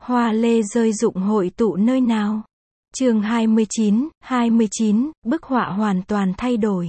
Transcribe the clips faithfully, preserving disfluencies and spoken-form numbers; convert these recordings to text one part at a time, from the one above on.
Hoa lê rơi rụng hội tụ nơi nào? Chương hai mươi chín, hai mươi chín, bức họa hoàn toàn thay đổi.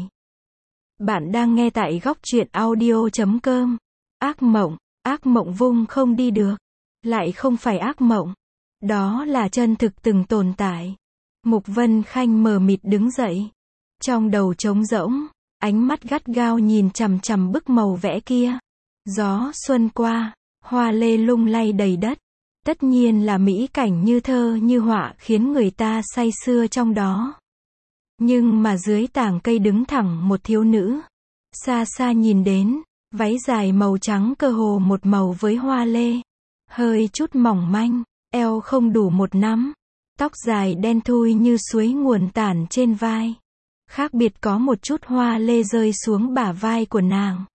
Bạn đang nghe tại góc truyện audio chấm com. Ác mộng, ác mộng vung không đi được. Lại không phải ác mộng. Đó là chân thực từng tồn tại. Mục Vân Khanh mờ mịt đứng dậy. Trong đầu trống rỗng, ánh mắt gắt gao nhìn chằm chằm bức màu vẽ kia. Gió xuân qua, hoa lê lung lay đầy đất. Tất nhiên là mỹ cảnh như thơ như họa khiến người ta say sưa trong đó. Nhưng mà dưới tảng cây đứng thẳng một thiếu nữ. Xa xa nhìn đến, váy dài màu trắng cơ hồ một màu với hoa lê. Hơi chút mỏng manh, eo không đủ một nắm. Tóc dài đen thui như suối nguồn tản trên vai. Khác biệt có một chút hoa lê rơi xuống bả vai của nàng.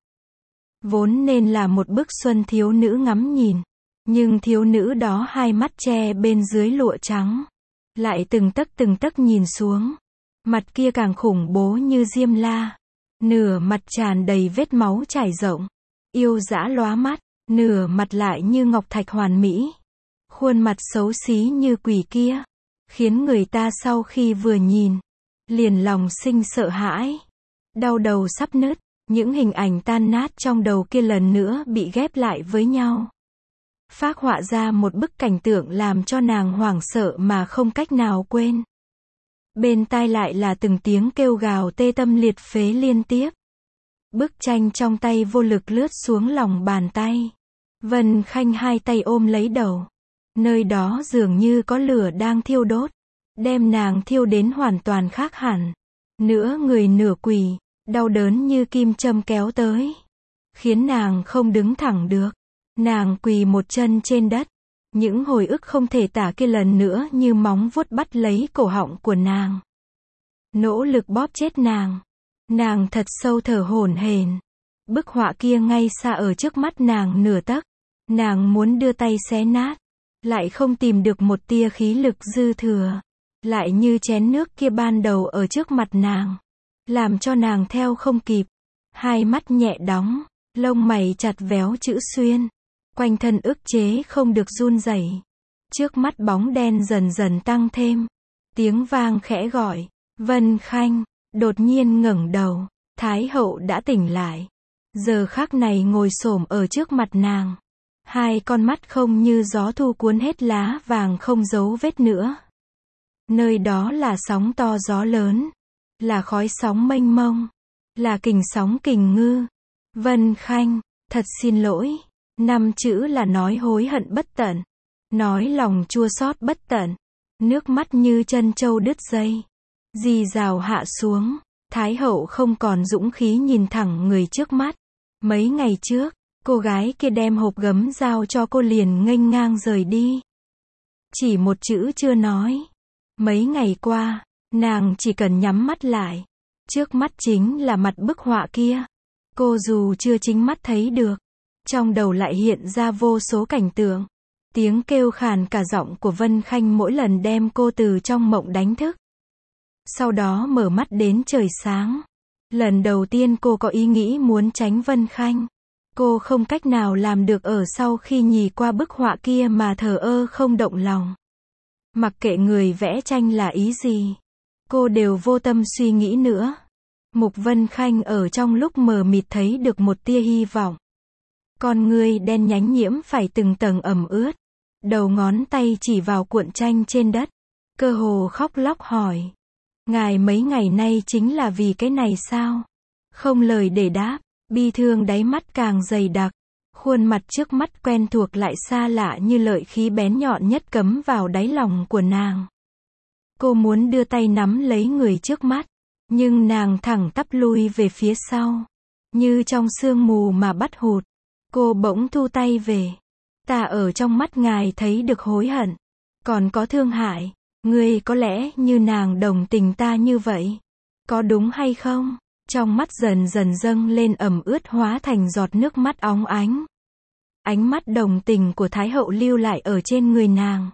Vốn nên là một bức xuân thiếu nữ ngắm nhìn. Nhưng thiếu nữ đó hai mắt che bên dưới lụa trắng. Lại từng tấc từng tấc nhìn xuống. Mặt kia càng khủng bố như diêm la. Nửa mặt tràn đầy vết máu trải rộng. Yêu dã lóa mắt. Nửa mặt lại như ngọc thạch hoàn mỹ. Khuôn mặt xấu xí như quỷ kia. Khiến người ta sau khi vừa nhìn. Liền lòng sinh sợ hãi. Đau đầu sắp nứt. Những hình ảnh tan nát trong đầu kia lần nữa bị ghép lại với nhau. Phác họa ra một bức cảnh tượng làm cho nàng hoảng sợ mà không cách nào quên. Bên tai lại là từng tiếng kêu gào tê tâm liệt phế liên tiếp. Bức tranh trong tay vô lực lướt xuống lòng bàn tay. Vân Khanh hai tay ôm lấy đầu. Nơi đó dường như có lửa đang thiêu đốt. Đem nàng thiêu đến hoàn toàn khác hẳn. Nửa người nửa quỳ, đau đớn như kim châm kéo tới. Khiến nàng không đứng thẳng được. Nàng quỳ một chân trên đất. Những hồi ức không thể tả kia lần nữa như móng vuốt bắt lấy cổ họng của nàng. Nỗ lực bóp chết nàng. Nàng thật sâu thở hổn hển. Bức họa kia ngay xa ở trước mắt nàng nửa tấc. Nàng muốn đưa tay xé nát. Lại không tìm được một tia khí lực dư thừa. Lại như chén nước kia ban đầu ở trước mặt nàng. Làm cho nàng theo không kịp. Hai mắt nhẹ đóng. Lông mày chặt véo chữ xuyên. Quanh thân ức chế không được run rẩy. Trước mắt bóng đen dần dần tăng thêm. Tiếng vang khẽ gọi. Vân Khanh. Đột nhiên ngẩng đầu. Thái hậu đã tỉnh lại. Giờ khắc này ngồi xổm ở trước mặt nàng. Hai con mắt không như gió thu cuốn hết lá vàng không dấu vết nữa. Nơi đó là sóng to gió lớn. Là khói sóng mênh mông. Là kình sóng kình ngư. Vân Khanh. Thật xin lỗi. Năm chữ là nói hối hận bất tận. Nói lòng chua xót bất tận. Nước mắt như chân trâu đứt dây. Rì rào hạ xuống. Thái hậu không còn dũng khí nhìn thẳng người trước mắt. Mấy ngày trước, cô gái kia đem hộp gấm giao cho cô liền nghênh ngang rời đi. Chỉ một chữ chưa nói. Mấy ngày qua, nàng chỉ cần nhắm mắt lại. Trước mắt chính là mặt bức họa kia. Cô dù chưa chính mắt thấy được. Trong đầu lại hiện ra vô số cảnh tượng. Tiếng kêu khàn cả giọng của Vân Khanh mỗi lần đem cô từ trong mộng đánh thức. Sau đó mở mắt đến trời sáng. Lần đầu tiên cô có ý nghĩ muốn tránh Vân Khanh. Cô không cách nào làm được ở sau khi nhìn qua bức họa kia mà thờ ơ không động lòng. Mặc kệ người vẽ tranh là ý gì. Cô đều vô tâm suy nghĩ nữa. Mục Vân Khanh ở trong lúc mờ mịt thấy được một tia hy vọng. Con ngươi đen nhánh nhiễm phải từng tầng ẩm ướt. Đầu ngón tay chỉ vào cuộn tranh trên đất. Cơ hồ khóc lóc hỏi. Ngài mấy ngày nay chính là vì cái này sao? Không lời để đáp. Bi thương đáy mắt càng dày đặc. Khuôn mặt trước mắt quen thuộc lại xa lạ như lợi khí bén nhọn nhất cấm vào đáy lòng của nàng. Cô muốn đưa tay nắm lấy người trước mắt. Nhưng nàng thẳng tắp lui về phía sau. Như trong sương mù mà bắt hụt. Cô bỗng thu tay về. Ta ở trong mắt ngài thấy được hối hận. Còn có thương hại. Ngươi có lẽ như nàng đồng tình ta như vậy. Có đúng hay không? Trong mắt dần dần dâng lên ẩm ướt hóa thành giọt nước mắt óng ánh. Ánh mắt đồng tình của Thái hậu lưu lại ở trên người nàng.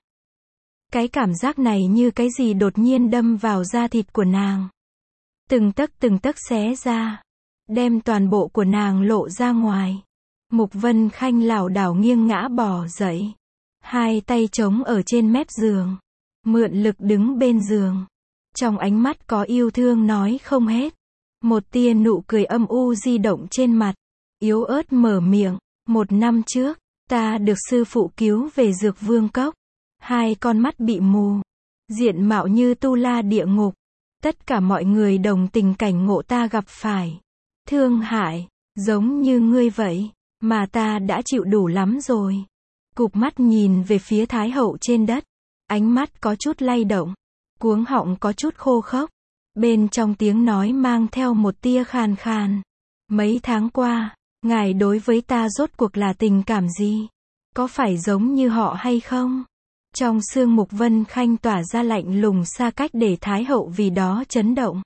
Cái cảm giác này như cái gì đột nhiên đâm vào da thịt của nàng. Từng tấc từng tấc xé ra. Đem toàn bộ của nàng lộ ra ngoài. Mục Vân Khanh lảo đảo nghiêng ngã bò dậy. hai tay trống ở trên mép giường, mượn lực đứng bên giường. Trong ánh mắt có yêu thương nói không hết. Một tia nụ cười âm u di động trên mặt. Yếu ớt mở miệng, một năm trước, ta được sư phụ cứu về Dược Vương Cốc. Hai con mắt bị mù, diện mạo như tu la địa ngục. Tất cả mọi người đồng tình cảnh ngộ ta gặp phải. Thương hại, giống như ngươi vậy, mà ta đã chịu đủ lắm rồi. Cụp mắt nhìn về phía Thái hậu trên đất. Ánh mắt có chút lay động, cuống họng có chút khô khốc. Bên trong tiếng nói mang theo một tia khàn khàn. Mấy tháng qua, ngài đối với ta rốt cuộc là tình cảm gì? Có phải giống như họ hay không? Trong xương Mục Vân Khanh tỏa ra lạnh lùng xa cách để Thái hậu vì đó chấn động.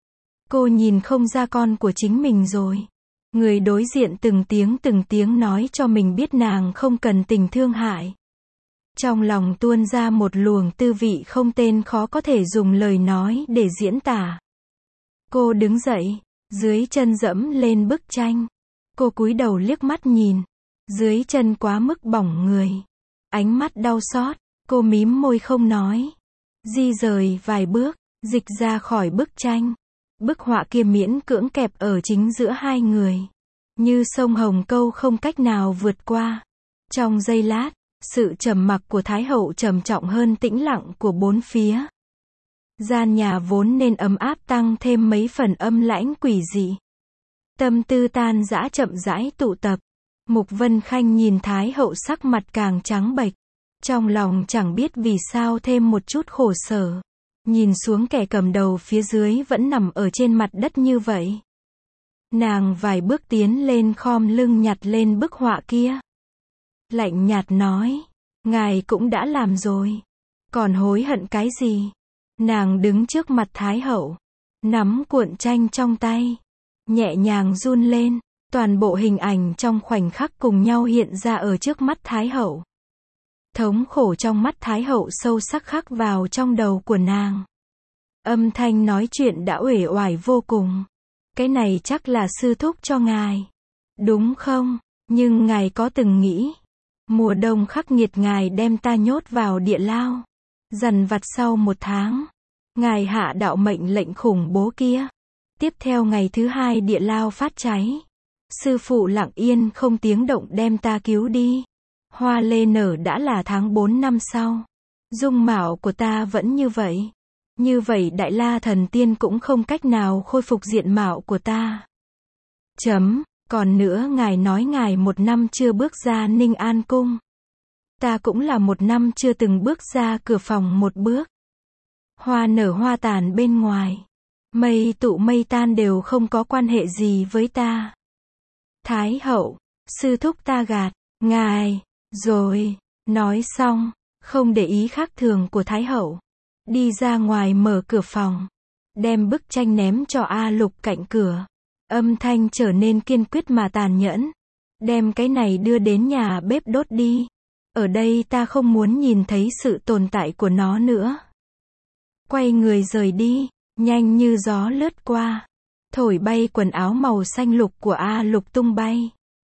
Cô nhìn không ra con của chính mình rồi. Người đối diện từng tiếng từng tiếng nói cho mình biết nàng không cần tình thương hại. Trong lòng tuôn ra một luồng tư vị không tên khó có thể dùng lời nói để diễn tả. Cô đứng dậy, dưới chân dẫm lên bức tranh. Cô cúi đầu liếc mắt nhìn. Dưới chân quá mức bỏng người. Ánh mắt đau xót, cô mím môi không nói. Di rời vài bước, dịch ra khỏi bức tranh. Bức họa kia miễn cưỡng kẹp ở chính giữa hai người. Như sông Hồng Câu không cách nào vượt qua. Trong giây lát, sự trầm mặc của Thái hậu trầm trọng hơn tĩnh lặng của bốn phía. Gian nhà vốn nên ấm áp tăng thêm mấy phần âm lãnh quỷ dị. Tâm tư tan dã chậm rãi tụ tập. Mục Vân Khanh nhìn Thái hậu sắc mặt càng trắng bệch. Trong lòng chẳng biết vì sao thêm một chút khổ sở. Nhìn xuống kẻ cầm đầu phía dưới vẫn nằm ở trên mặt đất như vậy. Nàng vài bước tiến lên khom lưng nhặt lên bức họa kia. Lạnh nhạt nói, ngài cũng đã làm rồi. Còn hối hận cái gì? Nàng đứng trước mặt Thái hậu. Nắm cuộn tranh trong tay. Nhẹ nhàng run lên. Toàn bộ hình ảnh trong khoảnh khắc cùng nhau hiện ra ở trước mắt Thái hậu. Thống khổ trong mắt Thái hậu sâu sắc khắc vào trong đầu của nàng. Âm thanh nói chuyện đã uể oải vô cùng. Cái này chắc là sư thúc cho ngài. Đúng không? Nhưng ngài có từng nghĩ. Mùa đông khắc nghiệt ngài đem ta nhốt vào địa lao. Dằn vặt sau một tháng. Ngài hạ đạo mệnh lệnh khủng bố kia. Tiếp theo ngày thứ hai địa lao phát cháy. Sư phụ lặng yên không tiếng động đem ta cứu đi. Hoa lê nở đã là tháng bốn năm sau. Dung mạo của ta vẫn như vậy. Như vậy Đại La Thần Tiên cũng không cách nào khôi phục diện mạo của ta. Chấm, còn nữa ngài nói ngài một năm chưa bước ra Ninh An Cung. Ta cũng là một năm chưa từng bước ra cửa phòng một bước. Hoa nở hoa tàn bên ngoài. Mây tụ mây tan đều không có quan hệ gì với ta. Thái hậu, sư thúc ta gạt, ngài, rồi, nói xong, không để ý khác thường của Thái hậu. Đi ra ngoài mở cửa phòng. Đem bức tranh ném cho A Lục cạnh cửa. Âm thanh trở nên kiên quyết mà tàn nhẫn. Đem cái này đưa đến nhà bếp đốt đi. Ở đây ta không muốn nhìn thấy sự tồn tại của nó nữa. Quay người rời đi, nhanh như gió lướt qua. Thổi bay quần áo màu xanh lục của A Lục tung bay.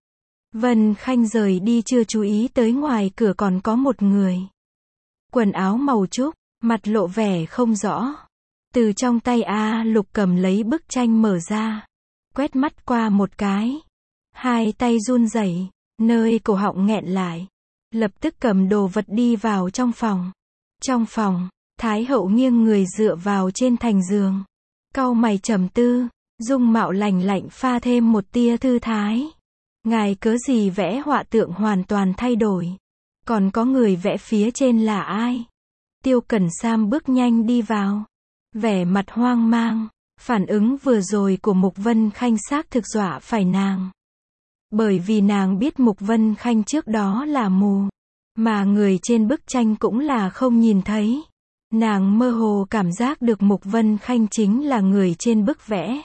Vân Khanh rời đi chưa chú ý tới ngoài cửa còn có một người. Quần áo màu trúc, mặt lộ vẻ không rõ. Từ trong tay A Lục cầm lấy bức tranh mở ra. Quét mắt qua một cái. Hai tay run rẩy, nơi cổ họng nghẹn lại. Lập tức cầm đồ vật đi vào trong phòng. Trong phòng, Thái hậu nghiêng người dựa vào trên thành giường. Cau mày trầm tư, dung mạo lành lạnh pha thêm một tia thư thái. Ngài cớ gì vẽ họa tượng hoàn toàn thay đổi? Còn có người vẽ phía trên là ai? Tiêu Cẩn Sam bước nhanh đi vào. Vẻ mặt hoang mang. Phản ứng vừa rồi của Mục Vân Khanh xác thực dọa phải nàng. Bởi vì nàng biết Mục Vân Khanh trước đó là mù. Mà người trên bức tranh cũng là không nhìn thấy. Nàng mơ hồ cảm giác được Mục Vân Khanh chính là người trên bức vẽ.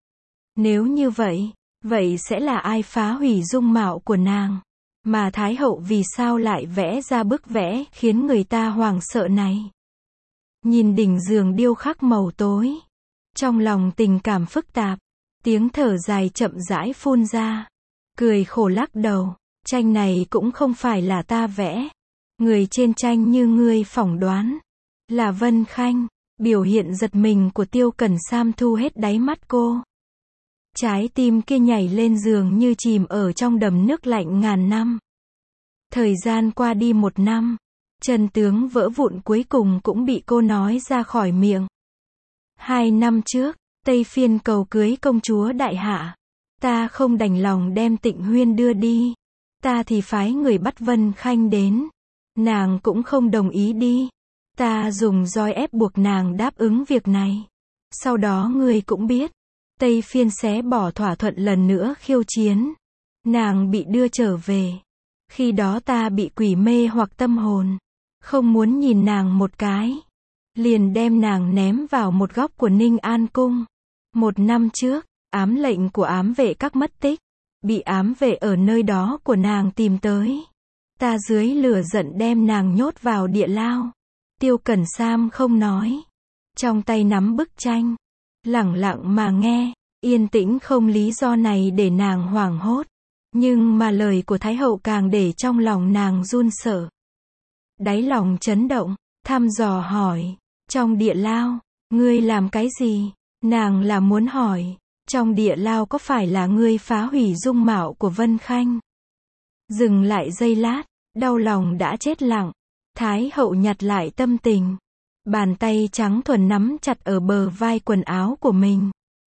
Nếu như vậy, vậy sẽ là ai phá hủy dung mạo của nàng? Mà Thái hậu vì sao lại vẽ ra bức vẽ khiến người ta hoảng sợ này? Nhìn đỉnh giường điêu khắc màu tối. Trong lòng tình cảm phức tạp. Tiếng thở dài chậm rãi phun ra. Cười khổ lắc đầu. Tranh này cũng không phải là ta vẽ. Người trên tranh như ngươi phỏng đoán, là Vân Khanh. Biểu hiện giật mình của Tiêu Cẩn Sam thu hết đáy mắt cô. Trái tim kia nhảy lên giường như chìm ở trong đầm nước lạnh ngàn năm. Thời gian qua đi một năm, chân tướng vỡ vụn cuối cùng cũng bị cô nói ra khỏi miệng. Hai năm trước, Tây Phiên cầu cưới công chúa Đại Hạ. Ta không đành lòng đem Tịnh Huyên đưa đi. Ta thì phái người bắt Vân Khanh đến. Nàng cũng không đồng ý đi. Ta dùng roi ép buộc nàng đáp ứng việc này. Sau đó ngươi cũng biết, Tây Phiên xé bỏ thỏa thuận lần nữa khiêu chiến. Nàng bị đưa trở về. Khi đó ta bị quỷ mê hoặc tâm hồn. Không muốn nhìn nàng một cái. Liền đem nàng ném vào một góc của Ninh An Cung. Một năm trước, ám lệnh của ám vệ các mất tích. Bị ám vệ ở nơi đó của nàng tìm tới. Ta dưới lửa giận đem nàng nhốt vào địa lao. Tiêu Cẩn Sam không nói. Trong tay nắm bức tranh. Lẳng lặng mà nghe. Yên tĩnh không lý do này để nàng hoảng hốt. Nhưng mà lời của Thái Hậu càng để trong lòng nàng run sợ. Đáy lòng chấn động, thăm dò hỏi. Trong địa lao, ngươi làm cái gì? Nàng là muốn hỏi. Trong địa lao có phải là ngươi phá hủy dung mạo của Vân Khanh? Dừng lại giây lát, đau lòng đã chết lặng. Thái Hậu nhặt lại tâm tình. Bàn tay trắng thuần nắm chặt ở bờ vai quần áo của mình.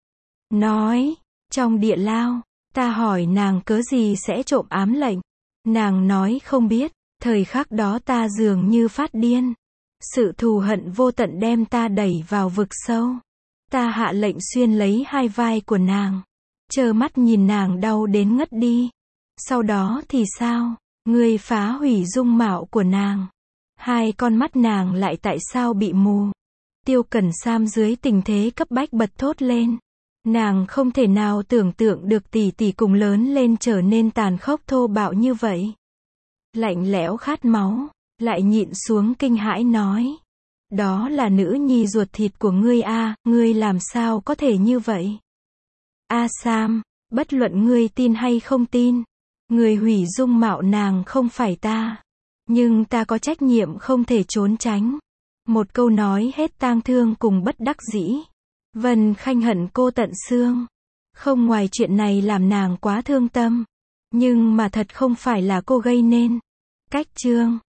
Nói, trong địa lao, ta hỏi nàng cớ gì sẽ trộm ám lệnh. Nàng nói không biết, thời khắc đó ta dường như phát điên. Sự thù hận vô tận đem ta đẩy vào vực sâu. Ta hạ lệnh xuyên lấy hai vai của nàng. Trơ mắt nhìn nàng đau đến ngất đi. Sau đó thì sao? Ngươi phá hủy dung mạo của nàng. Hai con mắt nàng lại tại sao bị mù? Tiêu Cẩn Sam dưới tình thế cấp bách bật thốt lên. Nàng không thể nào tưởng tượng được tỷ tỷ cùng lớn lên trở nên tàn khốc thô bạo như vậy. Lạnh lẽo khát máu, lại nhịn xuống kinh hãi nói. Đó là nữ nhi ruột thịt của ngươi a, ngươi làm sao có thể như vậy? A Sam, bất luận ngươi tin hay không tin, người hủy dung mạo nàng không phải ta. Nhưng ta có trách nhiệm không thể trốn tránh. Một câu nói hết tang thương cùng bất đắc dĩ. Vân Khanh hận cô tận xương. Không ngoài chuyện này làm nàng quá thương tâm. Nhưng mà thật không phải là cô gây nên. Cách chương